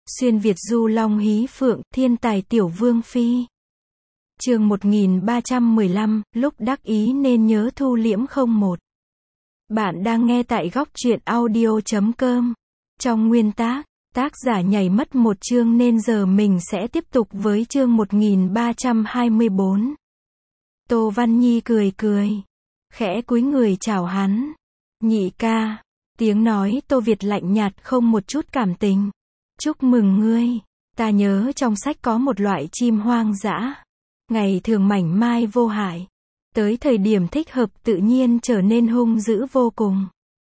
Xuyên Việt du long hí phượng, thiên tài tiểu vương phi. Chương 1315, lúc đắc ý nên nhớ thu liễm 01. Bạn đang nghe tại góc truyện audio.com. Trong nguyên tác, tác giả nhảy mất một chương nên giờ mình sẽ tiếp tục với chương 1324. Tô Văn Nhi cười cười, khẽ cúi người chào hắn. Nhị ca. Tiếng nói Tô Việt lạnh nhạt không một chút cảm tình. Chúc mừng ngươi. Ta nhớ trong sách có một loại chim hoang dã, ngày thường mảnh mai vô hại, tới thời điểm thích hợp tự nhiên trở nên hung dữ vô cùng,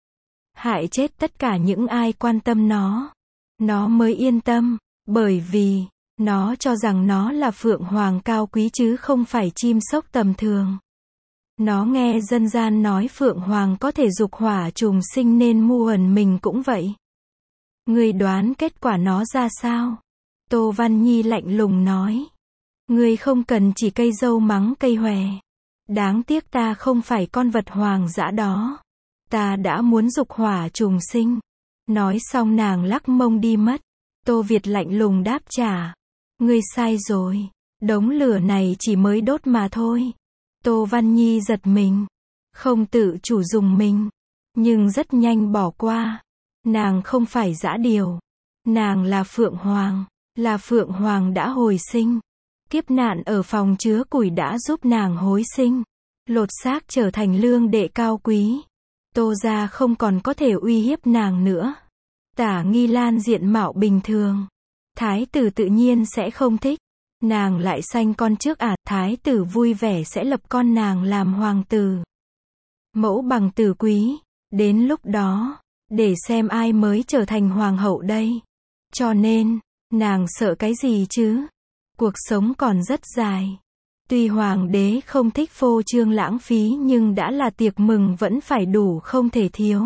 hại chết tất cả những ai quan tâm nó. Nó mới yên tâm, bởi vì nó cho rằng nó là phượng hoàng cao quý chứ không phải chim sóc tầm thường. Nó nghe dân gian nói phượng hoàng có thể dục hỏa trùng sinh nên mưu ẩn mình cũng vậy. Ngươi đoán kết quả nó ra sao? Tô Văn Nhi lạnh lùng nói. Ngươi không cần chỉ cây dâu mắng cây hòe. Đáng tiếc ta không phải con vật hoàng dã đó. Ta đã muốn dục hỏa trùng sinh. Nói xong nàng lắc mông đi mất. Tô Việt lạnh lùng đáp trả. Ngươi sai rồi. Đống lửa này chỉ mới đốt mà thôi. Tô Văn Nhi giật mình. Không tự chủ dùng mình. Nhưng rất nhanh bỏ qua. Nàng không phải dã điều. Nàng là Phượng Hoàng. Là Phượng Hoàng đã hồi sinh. Kiếp nạn ở phòng chứa củi đã giúp nàng hối sinh. Lột xác trở thành lương đệ cao quý. Tô gia không còn có thể uy hiếp nàng nữa. Tả Nghi Lan diện mạo bình thường. Thái tử tự nhiên sẽ không thích. Nàng lại sanh con trước Thái tử vui vẻ sẽ lập con nàng làm hoàng tử. Mẫu bằng tử quý. Đến lúc đó, để xem ai mới trở thành hoàng hậu đây. Cho nên, nàng sợ cái gì chứ? Cuộc sống còn rất dài. Tuy hoàng đế không thích phô trương lãng phí nhưng đã là tiệc mừng vẫn phải đủ không thể thiếu.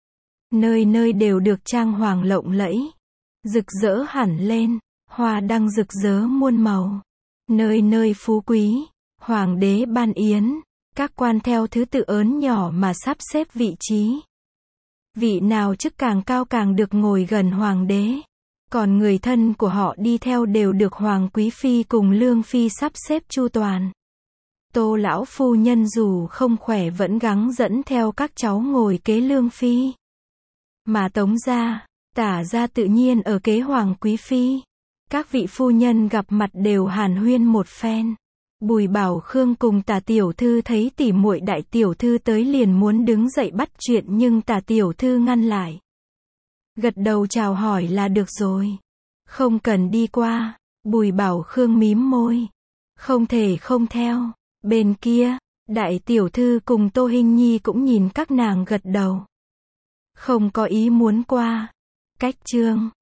Nơi nơi đều được trang hoàng lộng lẫy. Rực rỡ hẳn lên, hoa đăng rực rỡ muôn màu. Nơi nơi phú quý, hoàng đế ban yến, các quan theo thứ tự ớn nhỏ mà sắp xếp vị trí. Vị nào chức càng cao càng được ngồi gần hoàng đế. Còn người thân của họ đi theo đều được hoàng quý phi cùng lương phi sắp xếp chu toàn. Tô lão phu nhân dù không khỏe vẫn gắng dẫn theo các cháu ngồi kế lương phi. Mà Tống gia, Tả gia tự nhiên ở kế hoàng quý phi. Các vị phu nhân gặp mặt đều hàn huyên một phen. Bùi Bảo Khương cùng Tả tiểu thư thấy tỉ muội đại tiểu thư tới liền muốn đứng dậy bắt chuyện nhưng Tả tiểu thư ngăn lại. Gật đầu chào hỏi là được rồi. Không cần đi qua. Bùi Bảo Khương mím môi. Không thể không theo. Bên kia, đại tiểu thư cùng Tô Hinh Nhi cũng nhìn các nàng gật đầu. Không có ý muốn qua. Cách chương